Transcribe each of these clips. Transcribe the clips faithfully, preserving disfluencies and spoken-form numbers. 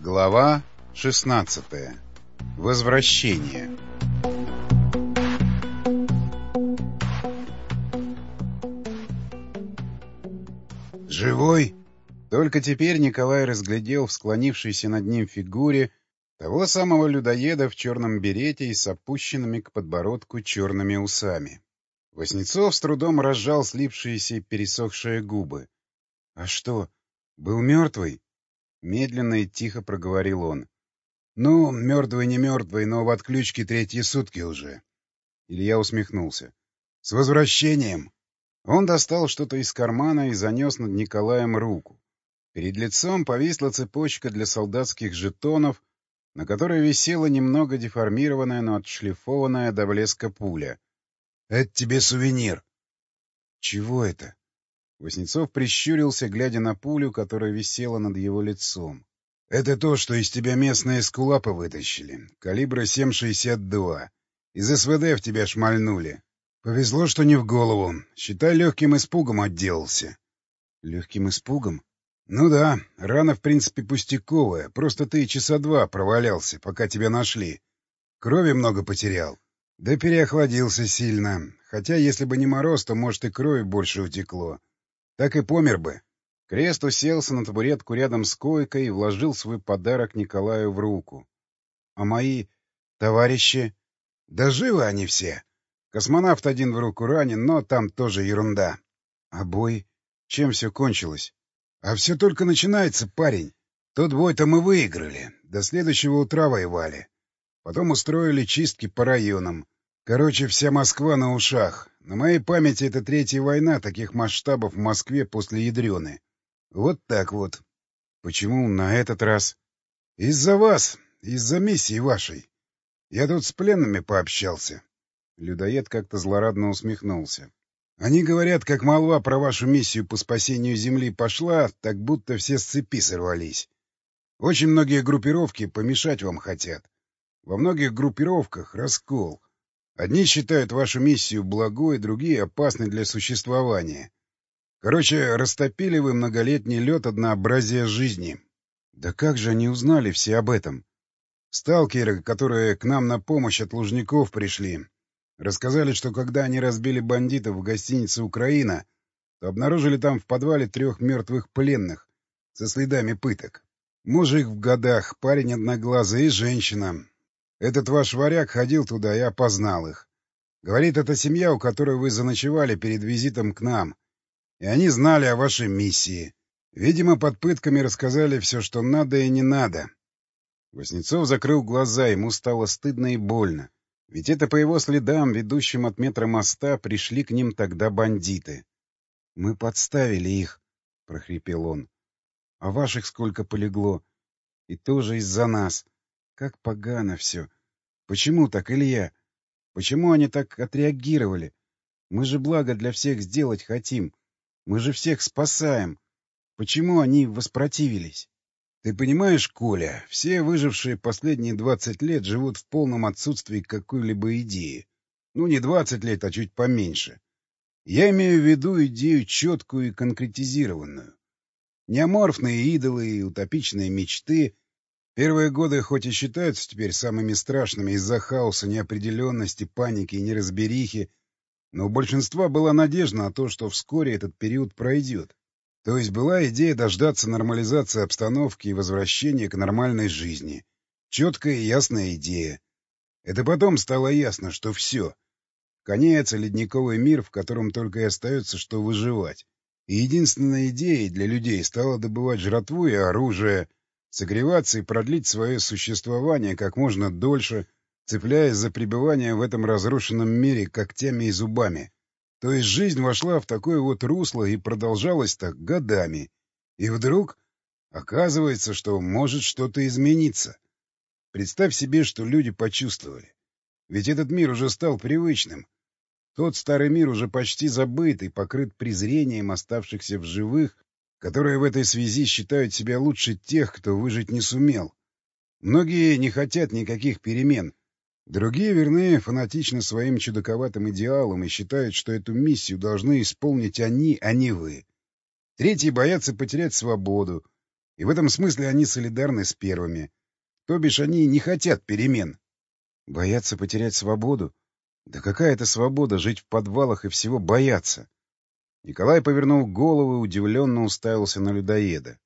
Глава шестнадцатая. Возвращение. «Живой?» Только теперь Николай разглядел в склонившейся над ним фигуре того самого людоеда в черном берете и с опущенными к подбородку черными усами. Васнецов с трудом разжал слипшиеся и пересохшие губы. — А что, был мертвый? — медленно и тихо проговорил он. — Ну, мертвый не мертвый, но в отключке третьи сутки уже. Илья усмехнулся. — С возвращением! Он достал что-то из кармана и занес над Николаем руку. Перед лицом повисла цепочка для солдатских жетонов, на которой висела немного деформированная, но отшлифованная до блеска пуля. — Это тебе сувенир. — Чего это? Васнецов прищурился, глядя на пулю, которая висела над его лицом. — Это то, что из тебя местные эскулапы вытащили. Калибра семь шестьдесят два. Из СВД в тебя шмальнули. Повезло, что не в голову. Считай, легким испугом отделался. — Легким испугом? — Ну да. Рана, в принципе, пустяковая. Просто ты часа два провалялся, пока тебя нашли. Крови много потерял. Да переохладился сильно. Хотя, если бы не мороз, то, может, и крови больше утекло. Так и помер бы. Крест уселся на табуретку рядом с койкой и вложил свой подарок Николаю в руку. — А мои товарищи? — Да живы они все. Космонавт один в руку ранен, но там тоже ерунда. — А бой? Чем все кончилось? — А все только начинается, парень. Тот бой-то мы выиграли. До следующего утра воевали. Потом устроили чистки по районам. Короче, вся Москва на ушах. На моей памяти это третья война таких масштабов в Москве после Ядрены. Вот так вот. Почему на этот раз? Из-за вас, из-за миссии вашей. Я тут с пленными пообщался. Людоед как-то злорадно усмехнулся. Они говорят, как молва про вашу миссию по спасению Земли пошла, так будто все с цепи сорвались. Очень многие группировки помешать вам хотят. Во многих группировках раскол. Одни считают вашу миссию благой, другие — опасной для существования. Короче, растопили вы многолетний лед однообразия жизни. Да как же они узнали все об этом? Сталкеры, которые к нам на помощь от Лужников пришли, рассказали, что когда они разбили бандитов в гостинице «Украина», то обнаружили там в подвале трех мертвых пленных со следами пыток. Мужик в годах, парень одноглазый и женщина. Этот ваш варяг ходил туда и опознал их. Говорит, это семья, у которой вы заночевали перед визитом к нам. И они знали о вашей миссии. Видимо, под пытками рассказали все, что надо и не надо. Васнецов закрыл глаза, ему стало стыдно и больно. Ведь это по его следам, ведущим от метро моста, пришли к ним тогда бандиты. — Мы подставили их, — прохрипел он. — А ваших сколько полегло? И тоже из-за нас. Как погано все. Почему так, Илья? Почему они так отреагировали? Мы же благо для всех сделать хотим. Мы же всех спасаем. Почему они воспротивились? Ты понимаешь, Коля, все выжившие последние двадцать лет живут в полном отсутствии какой-либо идеи. Ну, не двадцать лет, а чуть поменьше. Я имею в виду идею четкую и конкретизированную. Не аморфные идолы и утопичные мечты. Первые годы хоть и считаются теперь самыми страшными из-за хаоса, неопределенности, паники и неразберихи, но у большинства была надежда на то, что вскоре этот период пройдет. То есть была идея дождаться нормализации обстановки и возвращения к нормальной жизни. Четкая и ясная идея. Это потом стало ясно, что все. Конец и ледниковый мир, в котором только и остается, что выживать. И единственной идеей для людей стало добывать жратву и оружие, согреваться и продлить свое существование как можно дольше, цепляясь за пребывание в этом разрушенном мире когтями и зубами. То есть жизнь вошла в такое вот русло и продолжалась так годами. И вдруг оказывается, что может что-то измениться. Представь себе, что люди почувствовали. Ведь этот мир уже стал привычным. Тот старый мир уже почти забыт и покрыт презрением оставшихся в живых, которые в этой связи считают себя лучше тех, кто выжить не сумел. Многие не хотят никаких перемен. Другие верны фанатично своим чудаковатым идеалам и считают, что эту миссию должны исполнить они, а не вы. Третьи боятся потерять свободу. И в этом смысле они солидарны с первыми. То бишь они не хотят перемен. Боятся потерять свободу? Да какая это свобода жить в подвалах и всего бояться? Николай повернул голову и удивленно уставился на людоеда.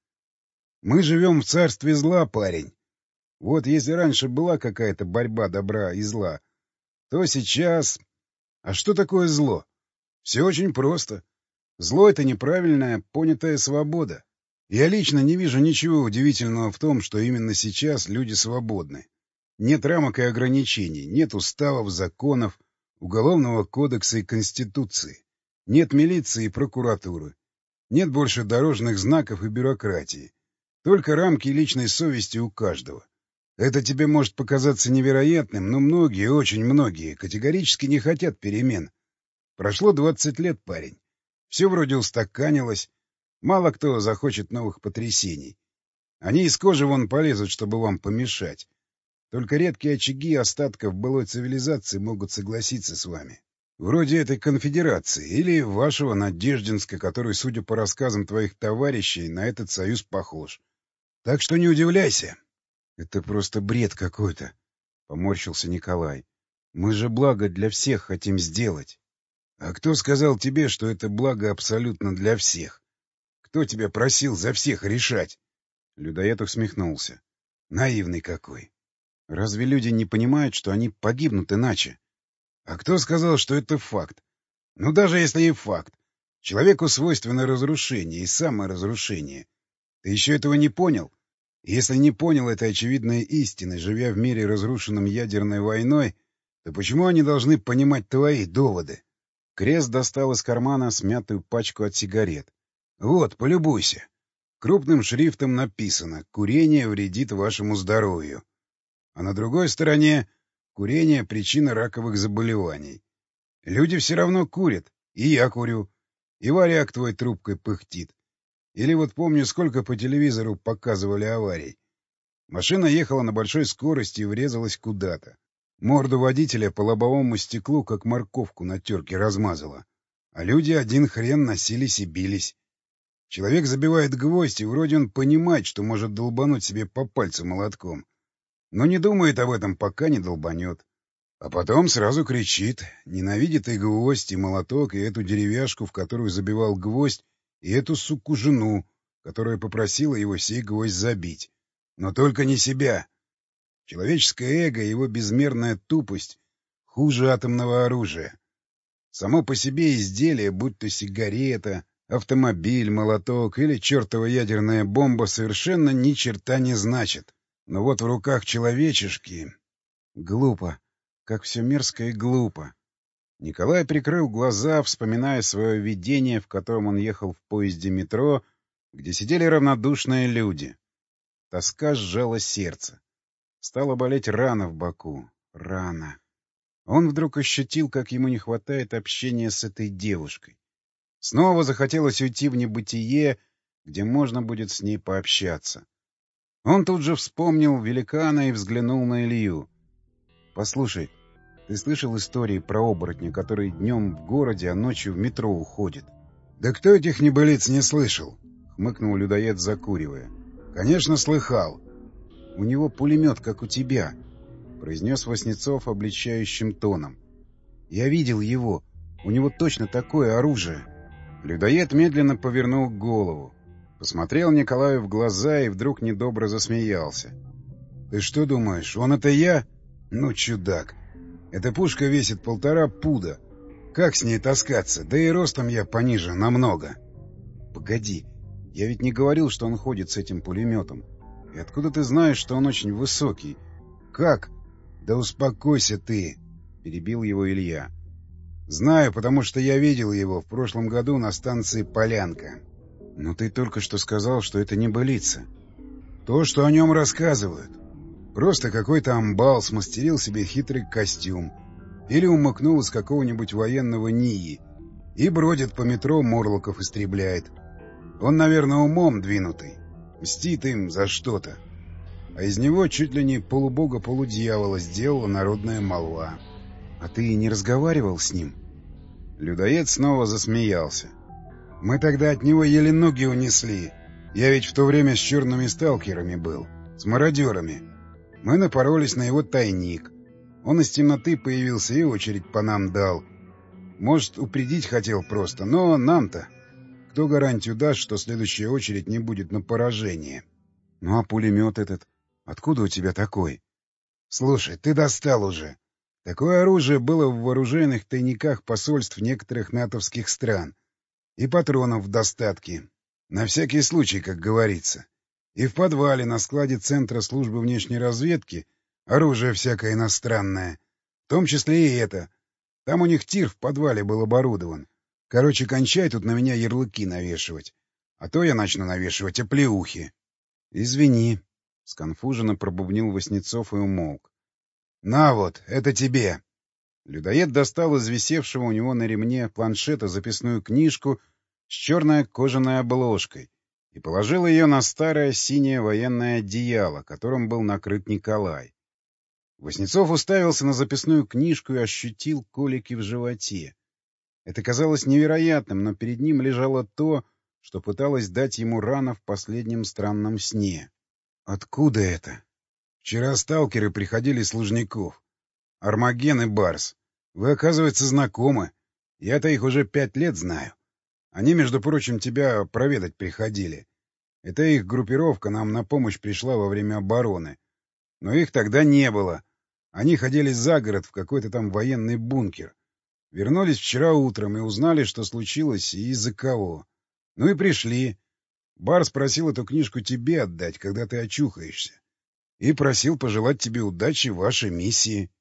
Мы живем в царстве зла, парень. Вот если раньше была какая-то борьба добра и зла, то сейчас... А что такое зло? Все очень просто. Зло — это неправильная, понятая свобода. Я лично не вижу ничего удивительного в том, что именно сейчас люди свободны. Нет рамок и ограничений, нет уставов, законов, уголовного кодекса и конституции. Нет милиции и прокуратуры. Нет больше дорожных знаков и бюрократии. Только рамки личной совести у каждого. Это тебе может показаться невероятным, но многие, очень многие, категорически не хотят перемен. Прошло двадцать лет, парень. Все вроде устаканилось. Мало кто захочет новых потрясений. Они из кожи вон полезут, чтобы вам помешать. Только редкие очаги остатков былой цивилизации могут согласиться с вами. Вроде этой конфедерации или вашего Надеждинска, который, судя по рассказам твоих товарищей, на этот союз похож. Так что не удивляйся. — Это просто бред какой-то, — поморщился Николай. — Мы же благо для всех хотим сделать. — А кто сказал тебе, что это благо абсолютно для всех? Кто тебя просил за всех решать? Людоед усмехнулся. Наивный какой. Разве люди не понимают, что они погибнут иначе? А кто сказал, что это факт? Ну, даже если и факт. Человеку свойственно разрушение и саморазрушение. Ты еще этого не понял? Если не понял этой очевидной истины, живя в мире, разрушенном ядерной войной, то почему они должны понимать твои доводы? Крест достал из кармана смятую пачку от сигарет. Вот, полюбуйся. Крупным шрифтом написано «Курение вредит вашему здоровью». А на другой стороне «Курение — причина раковых заболеваний». Люди все равно курят. И я курю. И варяг твой трубкой пыхтит. Или вот помню, сколько по телевизору показывали аварий. Машина ехала на большой скорости и врезалась куда-то. Морду водителя по лобовому стеклу, как морковку на терке, размазала. А люди один хрен носились и бились. Человек забивает гвоздь, и вроде он понимает, что может долбануть себе по пальцу молотком. Но не думает об этом, пока не долбанет. А потом сразу кричит, ненавидит и гвоздь, и молоток, и эту деревяшку, в которую забивал гвоздь, и эту суку-жену, которая попросила его сей гвоздь забить. Но только не себя. Человеческое эго и его безмерная тупость хуже атомного оружия. Само по себе изделие, будь то сигарета, автомобиль, молоток или чертова ядерная бомба, совершенно ни черта не значит. Но вот в руках человечешки... Глупо. Как все мерзко и глупо. Николай прикрыл глаза, вспоминая свое видение, в котором он ехал в поезде метро, где сидели равнодушные люди. Тоска сжала сердце. Стала болеть рана в боку. Рана. Он вдруг ощутил, как ему не хватает общения с этой девушкой. Снова захотелось уйти в небытие, где можно будет с ней пообщаться. Он тут же вспомнил великана и взглянул на Илью. — Послушай, ты слышал истории про оборотня, который днем в городе, а ночью в метро уходит? — Да кто этих небылиц не слышал? — хмыкнул людоед, закуривая. — Конечно, слыхал. — У него пулемет, как у тебя, — произнес Васнецов обличающим тоном. — Я видел его. У него точно такое оружие. Людоед медленно повернул голову. Посмотрел Николаю в глаза и вдруг недобро засмеялся. — Ты что думаешь, он это я? Ну, чудак. Эта пушка весит полтора пуда. Как с ней таскаться? Да и ростом я пониже намного. — Погоди, я ведь не говорил, что он ходит с этим пулеметом. И откуда ты знаешь, что он очень высокий? Как? — Да успокойся ты, — перебил его Илья. — Знаю, потому что я видел его в прошлом году на станции Полянка. — Но ты только что сказал, что это небылица. — То, что о нем рассказывают. Просто какой-то амбал смастерил себе хитрый костюм или умыкнул из какого-нибудь военного НИИ и бродит по метро, морлоков истребляет. Он, наверное, умом двинутый, мстит им за что-то. А из него чуть ли не полубога-полудьявола сделала народная молва. — А ты не разговаривал с ним? Людоед снова засмеялся. — Мы тогда от него еле ноги унесли. Я ведь в то время с черными сталкерами был, с мародерами. Мы напоролись на его тайник. Он из темноты появился и очередь по нам дал. Может, упредить хотел просто, но нам-то... Кто гарантию даст, что следующая очередь не будет на поражение? Ну а пулемет этот? Откуда у тебя такой? Слушай, ты достал уже. Такое оружие было в вооруженных тайниках посольств некоторых натовских стран. И патронов в достатке. На всякий случай, как говорится. И в подвале на складе Центра службы внешней разведки оружие всякое иностранное. В том числе и это. Там у них тир в подвале был оборудован. Короче, кончай тут на меня ярлыки навешивать. А то я начну навешивать оплеухи. — Извини, — сконфуженно пробубнил Васнецов и умолк. — На вот, это тебе. Людоед достал из висевшего у него на ремне планшета записную книжку с черной кожаной обложкой и положил ее на старое синее военное одеяло, которым был накрыт Николай. Васнецов уставился на записную книжку и ощутил колики в животе. Это казалось невероятным, но перед ним лежало то, что пыталось дать ему рана в последнем странном сне. Откуда это? Вчера сталкеры приходили с Лужников. Армаген и Барс. Вы, оказывается, знакомы. Я-то их уже пять лет знаю. Они, между прочим, тебя проведать приходили. Эта их группировка нам на помощь пришла во время обороны. Но их тогда не было. Они ходили за город в какой-то там военный бункер. Вернулись вчера утром и узнали, что случилось и из-за кого. Ну и пришли. Барс просил эту книжку тебе отдать, когда ты очухаешься. И просил пожелать тебе удачи в вашей миссии.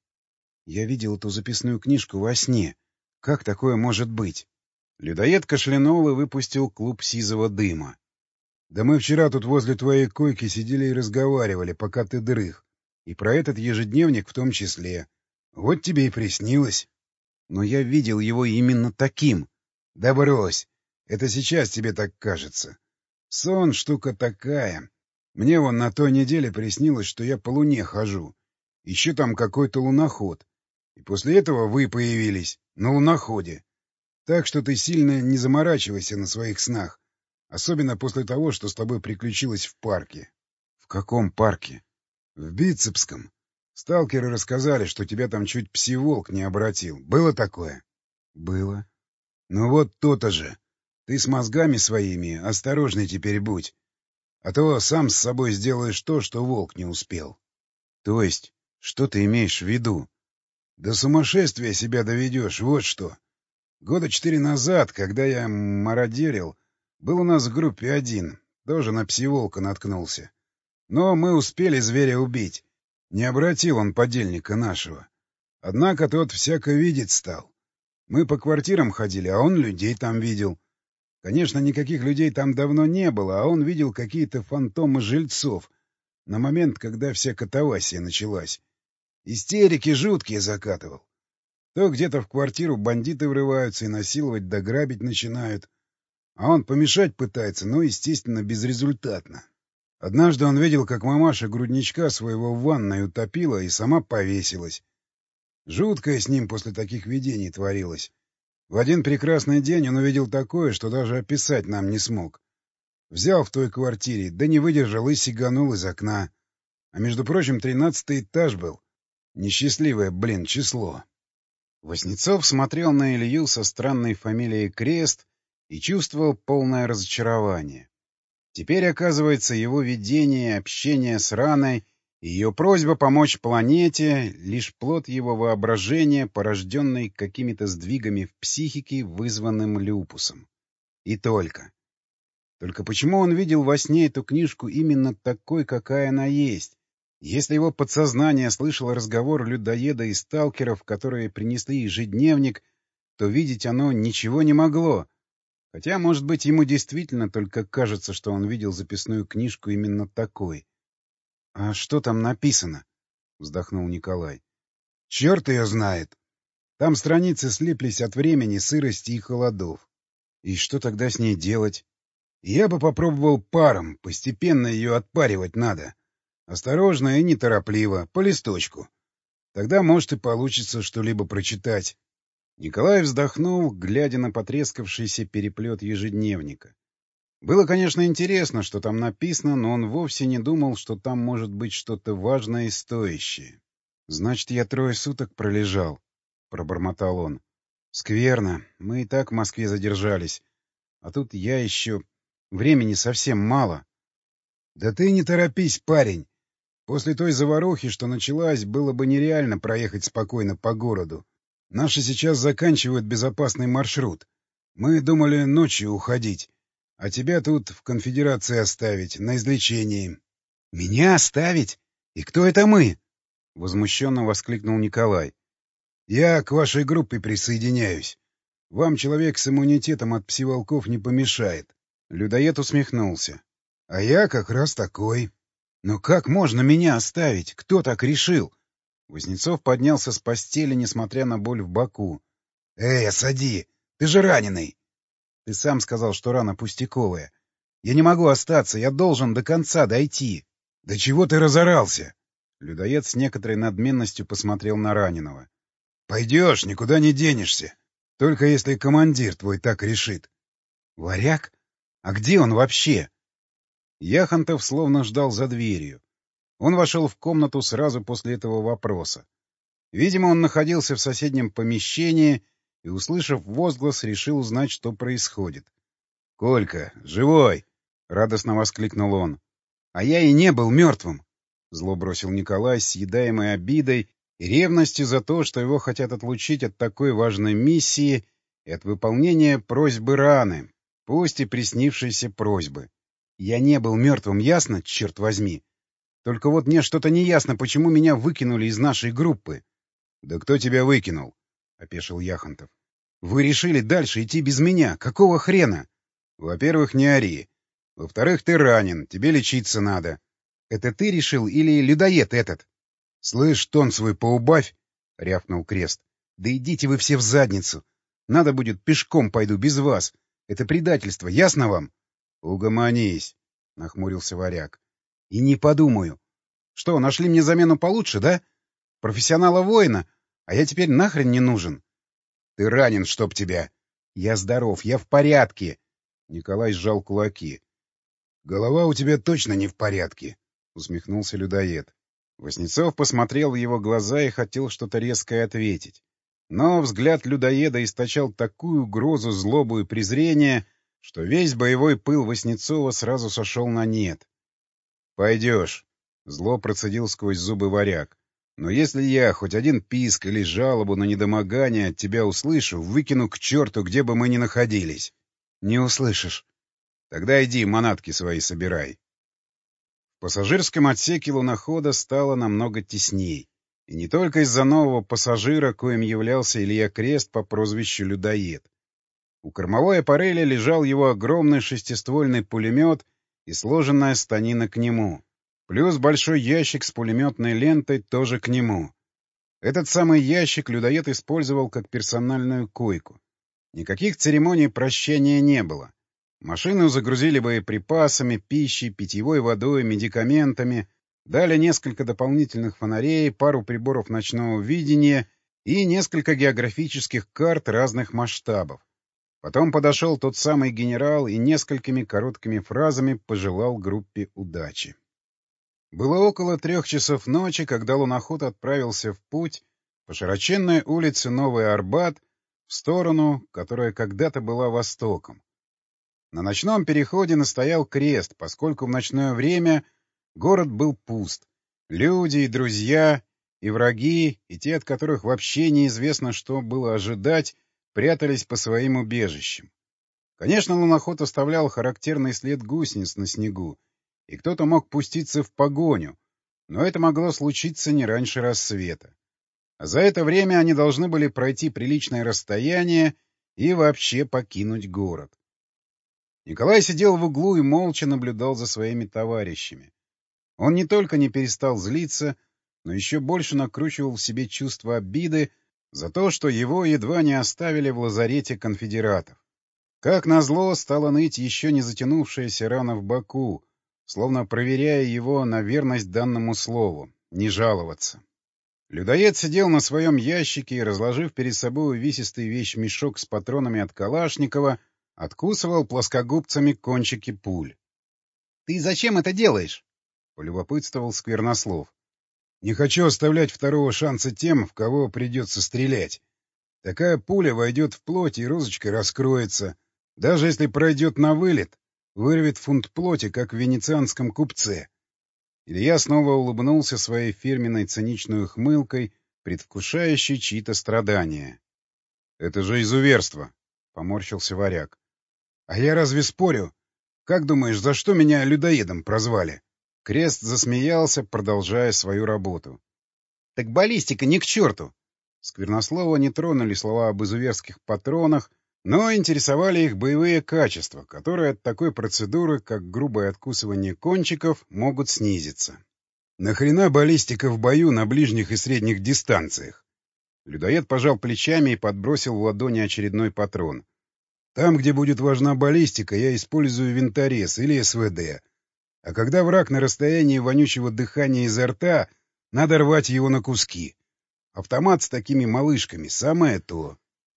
Я видел эту записную книжку во сне. Как такое может быть? Людоед кашлянул и выпустил клуб сизого дыма. Да мы вчера тут возле твоей койки сидели и разговаривали, пока ты дрых. И про этот ежедневник в том числе. Вот тебе и приснилось. Но я видел его именно таким. Да брось. Это сейчас тебе так кажется. Сон — штука такая. Мне вон на той неделе приснилось, что я по луне хожу. Ищу там какой-то луноход. И после этого вы появились на луноходе. Так что ты сильно не заморачивайся на своих снах. Особенно после того, что с тобой приключилось в парке. — В каком парке? — В Бицепском. Сталкеры рассказали, что тебя там чуть псиволк не обратил. Было такое? — Было. — Ну вот то-то же. Ты с мозгами своими осторожней теперь будь. А то сам с собой сделаешь то, что волк не успел. — То есть, что ты имеешь в виду? — До сумасшествия себя доведешь, вот что. Года четыре назад, когда я мародерил, был у нас в группе один, тоже на псиволка наткнулся. Но мы успели зверя убить. Не обратил он подельника нашего. Однако тот всяко видеть стал. Мы по квартирам ходили, а он людей там видел. Конечно, никаких людей там давно не было, а он видел какие-то фантомы жильцов на момент, когда вся катавасия началась. Истерики жуткие закатывал. То где-то в квартиру бандиты врываются и насиловать да грабить начинают. А он помешать пытается, но, естественно, безрезультатно. Однажды он видел, как мамаша грудничка своего в ванной утопила и сама повесилась. Жуткое с ним после таких видений творилось. В один прекрасный день он увидел такое, что даже описать нам не смог. Взял в той квартире, да не выдержал и сиганул из окна. А между прочим, тринадцатый этаж был. Несчастливое, блин, число. Васнецов смотрел на Илью со странной фамилией Крест и чувствовал полное разочарование. Теперь, оказывается, его видение, общение с Раной и ее просьба помочь планете — лишь плод его воображения, порожденный какими-то сдвигами в психике, вызванным люпусом. И только. Только почему он видел во сне эту книжку именно такой, какая она есть? Если его подсознание слышало разговор людоеда и сталкеров, которые принесли ежедневник, то видеть оно ничего не могло. Хотя, может быть, ему действительно только кажется, что он видел записную книжку именно такой. — А что там написано? — вздохнул Николай. — Черт ее знает. Там страницы слиплись от времени, сырости и холодов. И что тогда с ней делать? Я бы попробовал паром, постепенно ее отпаривать надо. Осторожно и неторопливо, по листочку. Тогда, может, и получится что-либо прочитать. Николай вздохнул, глядя на потрескавшийся переплет ежедневника. Было, конечно, интересно, что там написано, но он вовсе не думал, что там может быть что-то важное и стоящее. «Значит, я трое суток пролежал», — пробормотал он. «Скверно. Мы и так в Москве задержались. А тут я еще... Времени совсем мало». «Да ты не торопись, парень. После той заварухи, что началась, было бы нереально проехать спокойно по городу. Наши сейчас заканчивают безопасный маршрут. Мы думали ночью уходить, а тебя тут в конфедерации оставить, на излечении». «Меня оставить? И кто это мы?» — возмущенно воскликнул Николай. «Я к вашей группе присоединяюсь. Вам человек с иммунитетом от псиволков не помешает». Людоед усмехнулся. «А я как раз такой». «Но как можно меня оставить? Кто так решил?» Вознецов поднялся с постели, несмотря на боль в боку. «Эй, осади! Ты же раненый!» «Ты сам сказал, что рана пустяковая. Я не могу остаться, я должен до конца дойти». «Да чего ты разорался?» Людоед с некоторой надменностью посмотрел на раненого. «Пойдешь, никуда не денешься. Только если командир твой так решит». «Варяг? А где он вообще?» Яхонтов словно ждал за дверью. Он вошел в комнату сразу после этого вопроса. Видимо, он находился в соседнем помещении и, услышав возглас, решил узнать, что происходит. — Колька, живой! — радостно воскликнул он. — А я и не был мертвым! — зло бросил Николай, съедаемой обидой и ревностью за то, что его хотят отлучить от такой важной миссии и от выполнения просьбы раны, пусть и приснившейся просьбы. Я не был мертвым, ясно, черт возьми? Только вот мне что-то неясно, почему меня выкинули из нашей группы. — Да кто тебя выкинул? — опешил Яхонтов. — Вы решили дальше идти без меня. Какого хрена? — Во-первых, не ори. Во-вторых, ты ранен, тебе лечиться надо. — Это ты решил или людоед этот? — Слышь, тон свой поубавь, — рявкнул Крест. — Да идите вы все в задницу. Надо будет, пешком пойду без вас. Это предательство, ясно вам? — Угомонись, — нахмурился Варяг. — И не подумаю. Что, нашли мне замену получше, да? Профессионала-воина? А я теперь нахрен не нужен. — Ты ранен, чтоб тебя. — Я здоров, я в порядке. Николай сжал кулаки. — Голова у тебя точно не в порядке, — усмехнулся людоед. Воснецов посмотрел в его глаза и хотел что-то резкое ответить. Но взгляд людоеда источал такую угрозу, злобу и презрение, что весь боевой пыл Воснецова сразу сошел на нет. — Пойдешь, — зло процедил сквозь зубы Варяг. — Но если я хоть один писк или жалобу на недомогание от тебя услышу, выкину к черту, где бы мы ни находились. — Не услышишь. — Тогда иди, манатки свои собирай. В пассажирском отсеке лунохода стало намного тесней. И не только из-за нового пассажира, коим являлся Илья Крест по прозвищу Людоед. У кормовой аппарели лежал его огромный шестиствольный пулемет и сложенная станина к нему. Плюс большой ящик с пулеметной лентой тоже к нему. Этот самый ящик людоед использовал как персональную койку. Никаких церемоний прощания не было. Машину загрузили боеприпасами, пищей, питьевой водой, медикаментами, дали несколько дополнительных фонарей, пару приборов ночного видения и несколько географических карт разных масштабов. Потом подошел тот самый генерал и несколькими короткими фразами пожелал группе удачи. Было около трех часов ночи, когда луноход отправился в путь по широченной улице Новый Арбат в сторону, которая когда-то была востоком. На ночном переходе настоял Крест, поскольку в ночное время город был пуст. Люди и друзья, и враги, и те, от которых вообще неизвестно, что было ожидать, прятались по своим убежищам. Конечно, луноход оставлял характерный след гусениц на снегу, и кто-то мог пуститься в погоню, но это могло случиться не раньше рассвета. А за это время они должны были пройти приличное расстояние и вообще покинуть город. Николай сидел в углу и молча наблюдал за своими товарищами. Он не только не перестал злиться, но еще больше накручивал в себе чувство обиды за то, что его едва не оставили в лазарете конфедератов. Как назло, стала ныть еще не затянувшаяся рана в боку, словно проверяя его на верность данному слову — не жаловаться. Людоед сидел на своем ящике и, разложив перед собой увесистый вещмешок с патронами от Калашникова, откусывал плоскогубцами кончики пуль. — Ты зачем это делаешь? — полюбопытствовал Сквернослов. — Не хочу оставлять второго шанса тем, в кого придется стрелять. Такая пуля войдет в плоть, и розочка раскроется. Даже если пройдет на вылет, вырвет фунт плоти, как в венецианском купце. Илья снова улыбнулся своей фирменной циничной ухмылкой, предвкушающей чьи-то страдания. — Это же изуверство! — поморщился Варяг. — А я разве спорю? Как думаешь, за что меня людоедом прозвали? Крест засмеялся, продолжая свою работу. — Так баллистика ни к черту! Сквернослова не тронули слова об изуверских патронах, но интересовали их боевые качества, которые от такой процедуры, как грубое откусывание кончиков, могут снизиться. Нахрена баллистика в бою на ближних и средних дистанциях? Людоед пожал плечами и подбросил в ладони очередной патрон. Там, где будет важна баллистика, я использую винторез или СВД. А когда враг на расстоянии вонючего дыхания изо рта, надо рвать его на куски. Автомат с такими малышками — самое то.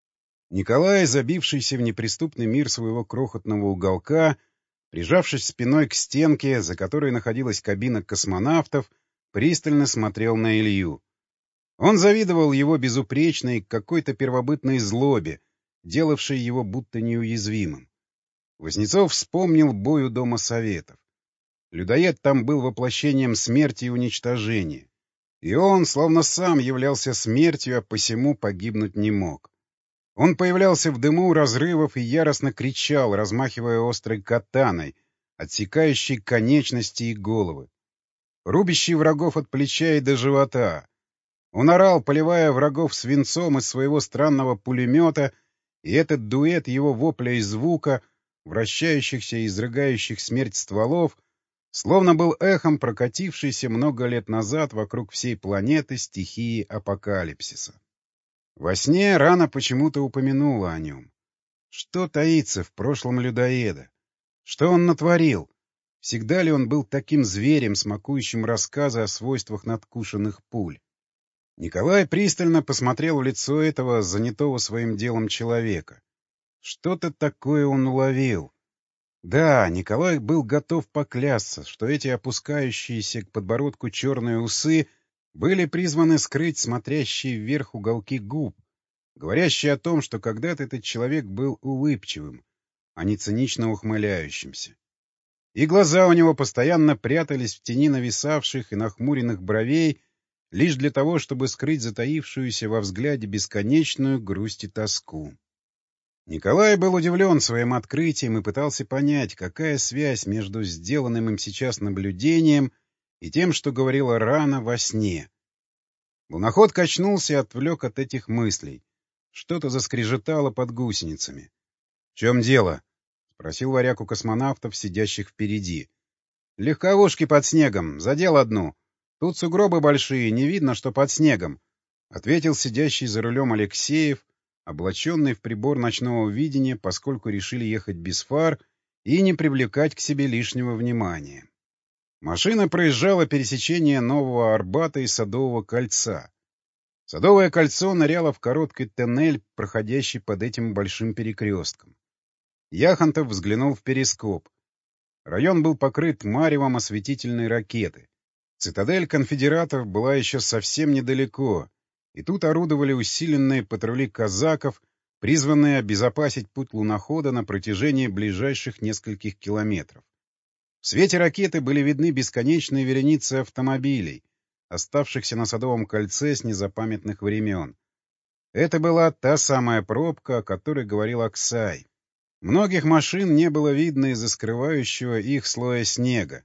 Николай, забившийся в неприступный мир своего крохотного уголка, прижавшись спиной к стенке, за которой находилась кабина космонавтов, пристально смотрел на Илью. Он завидовал его безупречной, какой-то первобытной злобе, делавшей его будто неуязвимым. Вознецов вспомнил бой у Дома Советов. Людоед там был воплощением смерти и уничтожения. И он, словно сам, являлся смертью, а посему погибнуть не мог. Он появлялся в дыму разрывов и яростно кричал, размахивая острой катаной, отсекающей конечности и головы, рубящий врагов от плеча и до живота. Он орал, поливая врагов свинцом из своего странного пулемета, и этот дуэт его вопля и звука, вращающихся и изрыгающих смерть стволов, словно был эхом, прокатившийся много лет назад вокруг всей планеты стихии апокалипсиса. Во сне Рана почему-то упомянула о нем. Что таится в прошлом людоеда? Что он натворил? Всегда ли он был таким зверем, смакующим рассказы о свойствах надкушенных пуль? Николай пристально посмотрел в лицо этого занятого своим делом человека. Что-то такое он уловил. Да, Николай был готов поклясться, что эти опускающиеся к подбородку черные усы были призваны скрыть смотрящие вверх уголки губ, говорящие о том, что когда-то этот человек был улыбчивым, а не цинично ухмыляющимся. И глаза у него постоянно прятались в тени нависавших и нахмуренных бровей лишь для того, чтобы скрыть затаившуюся во взгляде бесконечную грусть и тоску. Николай был удивлен своим открытием и пытался понять, какая связь между сделанным им сейчас наблюдением и тем, что говорила Рана во сне. Луноход качнулся и отвлек от этих мыслей. Что-то заскрежетало под гусеницами. — В чем дело? — спросил Варяг у космонавтов, сидящих впереди. — Легковушки под снегом. Задел одну. Тут сугробы большие, не видно, что под снегом, — ответил сидящий за рулем Алексеев, облаченный в прибор ночного видения, поскольку решили ехать без фар и не привлекать к себе лишнего внимания. Машина проезжала пересечение Нового Арбата и Садового кольца. Садовое кольцо ныряло в короткий тоннель, проходящий под этим большим перекрестком. Яхонтов взглянул в перископ. Район был покрыт маревом осветительной ракеты. Цитадель конфедератов была еще совсем недалеко, и тут орудовали усиленные патрули казаков, призванные обезопасить путь лунохода на протяжении ближайших нескольких километров. В свете ракеты были видны бесконечные вереницы автомобилей, оставшихся на Садовом кольце с незапамятных времен. Это была та самая пробка, о которой говорил Аксай. Многих машин не было видно из-за скрывающего их слоя снега.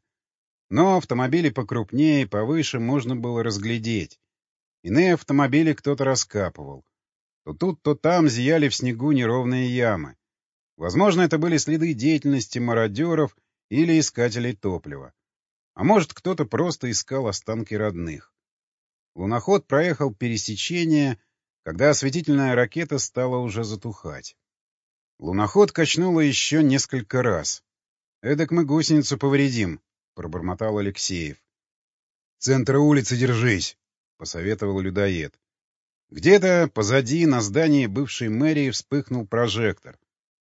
Но автомобили покрупнее и повыше можно было разглядеть. Иные автомобили кто-то раскапывал. То тут, то там зияли в снегу неровные ямы. Возможно, это были следы деятельности мародеров или искателей топлива. А может, кто-то просто искал останки родных. Луноход проехал пересечение, когда осветительная ракета стала уже затухать. Луноход качнуло еще несколько раз. «Эдак мы гусеницу повредим», — пробормотал Алексеев. «Центра улицы держись», — посоветовал людоед. Где-то позади на здании бывшей мэрии вспыхнул прожектор.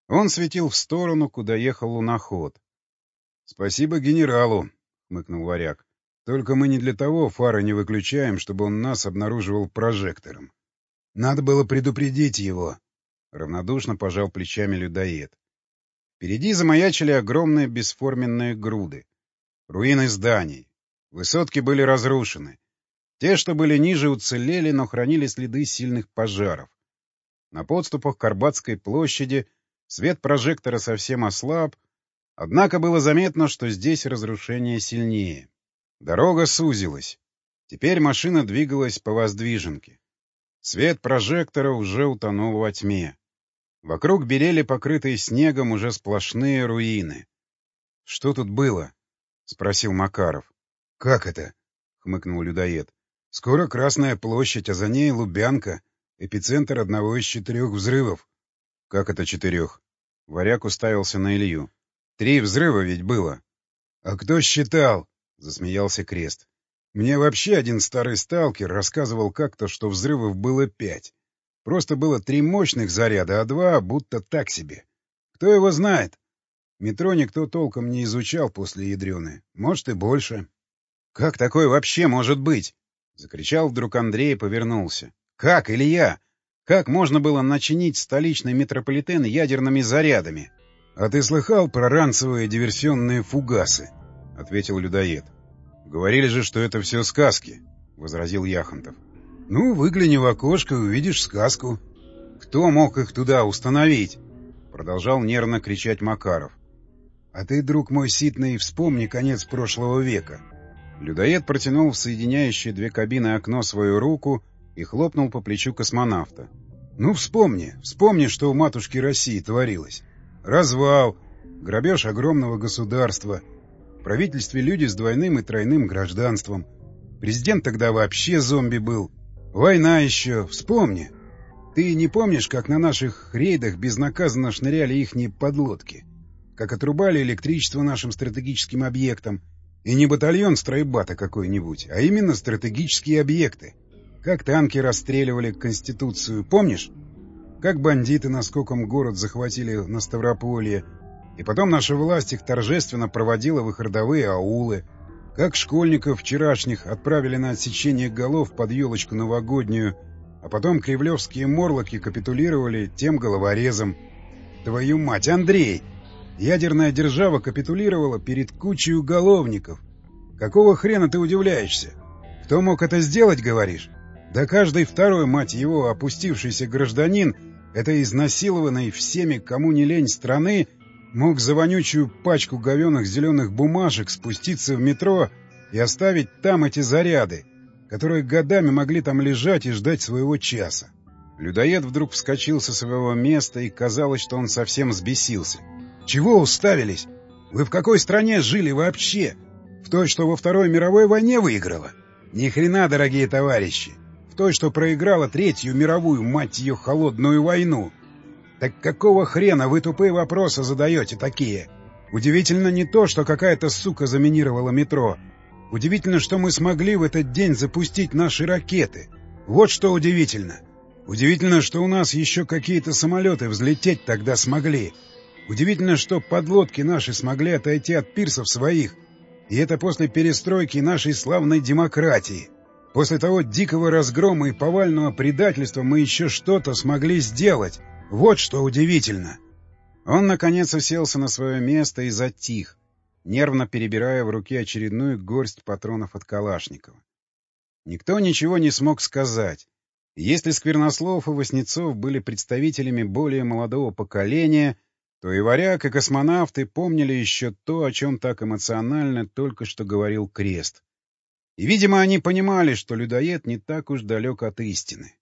Он светил в сторону, куда ехал луноход. — Спасибо генералу, — хмыкнул Варяг. — Только мы не для того фары не выключаем, чтобы он нас обнаруживал прожектором. Надо было предупредить его. Равнодушно пожал плечами людоед. Впереди замаячили огромные бесформенные груды. Руины зданий. Высотки были разрушены. Те, что были ниже, уцелели, но хранили следы сильных пожаров. На подступах к Арбатской площади свет прожектора совсем ослаб, однако было заметно, что здесь разрушение сильнее. Дорога сузилась. Теперь машина двигалась по воздвиженке. Свет прожектора уже утонул во тьме. Вокруг белели покрытые снегом уже сплошные руины. — Что тут было? — спросил Макаров. — Как это? — хмыкнул людоед. — Скоро Красная площадь, а за ней Лубянка, эпицентр одного из четырех взрывов. — Как это четырех? Варяг уставился на Илью. — Три взрыва ведь было. — А кто считал? — засмеялся Крест. — Мне вообще один старый сталкер рассказывал как-то, что взрывов было пять. Просто было три мощных заряда, а два будто так себе. Кто его знает? Метро никто толком не изучал после ядрены. Может, и больше. — Как такое вообще может быть? — закричал вдруг Андрей и повернулся. — Как, Илья? Как можно было начинить столичный метрополитен ядерными зарядами? — А ты слыхал про ранцевые диверсионные фугасы? — ответил людоед. — Говорили же, что это все сказки, — возразил Яхонтов. — Ну, выгляни в окошко и увидишь сказку. — Кто мог их туда установить? — продолжал нервно кричать Макаров. — А ты, друг мой ситный, вспомни конец прошлого века. Людоед протянул в соединяющее две кабины окно свою руку и хлопнул по плечу космонавта. — Ну, вспомни, вспомни, что у матушки России творилось. Развал, грабеж огромного государства, в правительстве люди с двойным и тройным гражданством. Президент тогда вообще зомби был. Война еще, вспомни. Ты не помнишь, как на наших рейдах безнаказанно шныряли ихние подлодки? Как отрубали электричество нашим стратегическим объектам? И не батальон стройбата какой-нибудь, а именно стратегические объекты. Как танки расстреливали Конституцию, помнишь? Как бандиты наскоком город захватили на Ставрополье, и потом наша власть их торжественно проводила в их родовые аулы. Как школьников вчерашних отправили на отсечение голов под елочку новогоднюю, а потом кремлевские морлоки капитулировали тем головорезом. Твою мать, Андрей! Ядерная держава капитулировала перед кучей уголовников. Какого хрена ты удивляешься? Кто мог это сделать, говоришь? Да каждый второй, мать его, опустившийся гражданин этой изнасилованной всеми, кому не лень страны, мог за вонючую пачку говёных зеленых бумажек спуститься в метро и оставить там эти заряды, которые годами могли там лежать и ждать своего часа. Людоед вдруг вскочил со своего места, и казалось, что он совсем взбесился. «Чего уставились? Вы в какой стране жили вообще? В той, что во Второй мировой войне выиграла? Ни хрена, дорогие товарищи! В той, что проиграла Третью мировую, мать ее, холодную войну! Так какого хрена вы тупые вопросы задаете такие? Удивительно не то, что какая-то сука заминировала метро. Удивительно, что мы смогли в этот день запустить наши ракеты. Вот что удивительно. Удивительно, что у нас еще какие-то самолеты взлететь тогда смогли. Удивительно, что подлодки наши смогли отойти от пирсов своих. И это после перестройки нашей славной демократии. После того дикого разгрома и повального предательства мы еще что-то смогли сделать. Вот что удивительно. Он, наконец, уселся на свое место и затих, нервно перебирая в руке очередную горсть патронов от Калашникова. Никто ничего не смог сказать. И если Сквернослов и Васнецов были представителями более молодого поколения, то и Варяг, и космонавты помнили еще то, о чем так эмоционально только что говорил Крест. И, видимо, они понимали, что людоед не так уж далек от истины.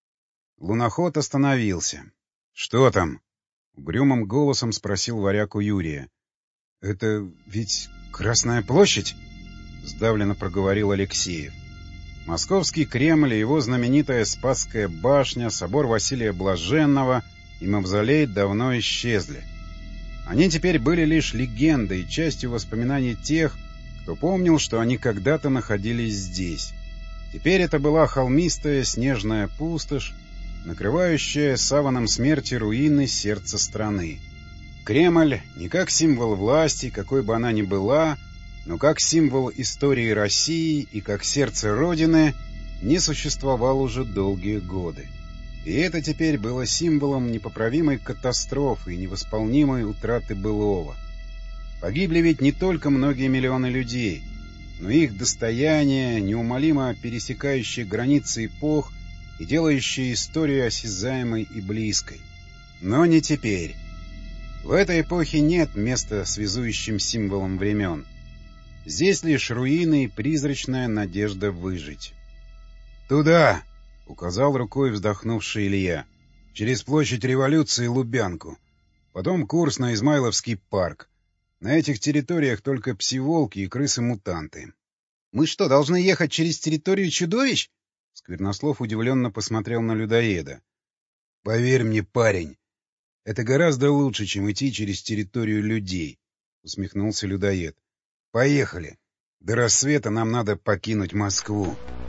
Луноход остановился. — Что там? — угрюмым голосом спросил Варяг у Юрия. — Это ведь Красная площадь? — сдавленно проговорил Алексеев. Московский Кремль и его знаменитая Спасская башня, собор Василия Блаженного и мавзолей давно исчезли. Они теперь были лишь легендой и частью воспоминаний тех, кто помнил, что они когда-то находились здесь. Теперь это была холмистая снежная пустошь, накрывающая саваном смерти руины сердца страны. Кремль не как символ власти, какой бы она ни была, но как символ истории России и как сердце Родины не существовал уже долгие годы. И это теперь было символом непоправимой катастрофы и невосполнимой утраты былого. Погибли ведь не только многие миллионы людей, но и их достояние, неумолимо пересекающие границы эпох и делающие историю осязаемой и близкой. Но не теперь. В этой эпохе нет места связующим символом времен. Здесь лишь руины и призрачная надежда выжить. «Туда!» — указал рукой вздохнувший Илья. «Через площадь Революции Лубянку. Потом курс на Измайловский парк. На этих территориях только пси-волки и крысы-мутанты». «Мы что, должны ехать через территорию чудовищ?» Сквернослов удивленно посмотрел на людоеда. «Поверь мне, парень, это гораздо лучше, чем идти через территорию людей», — усмехнулся людоед. «Поехали. До рассвета нам надо покинуть Москву».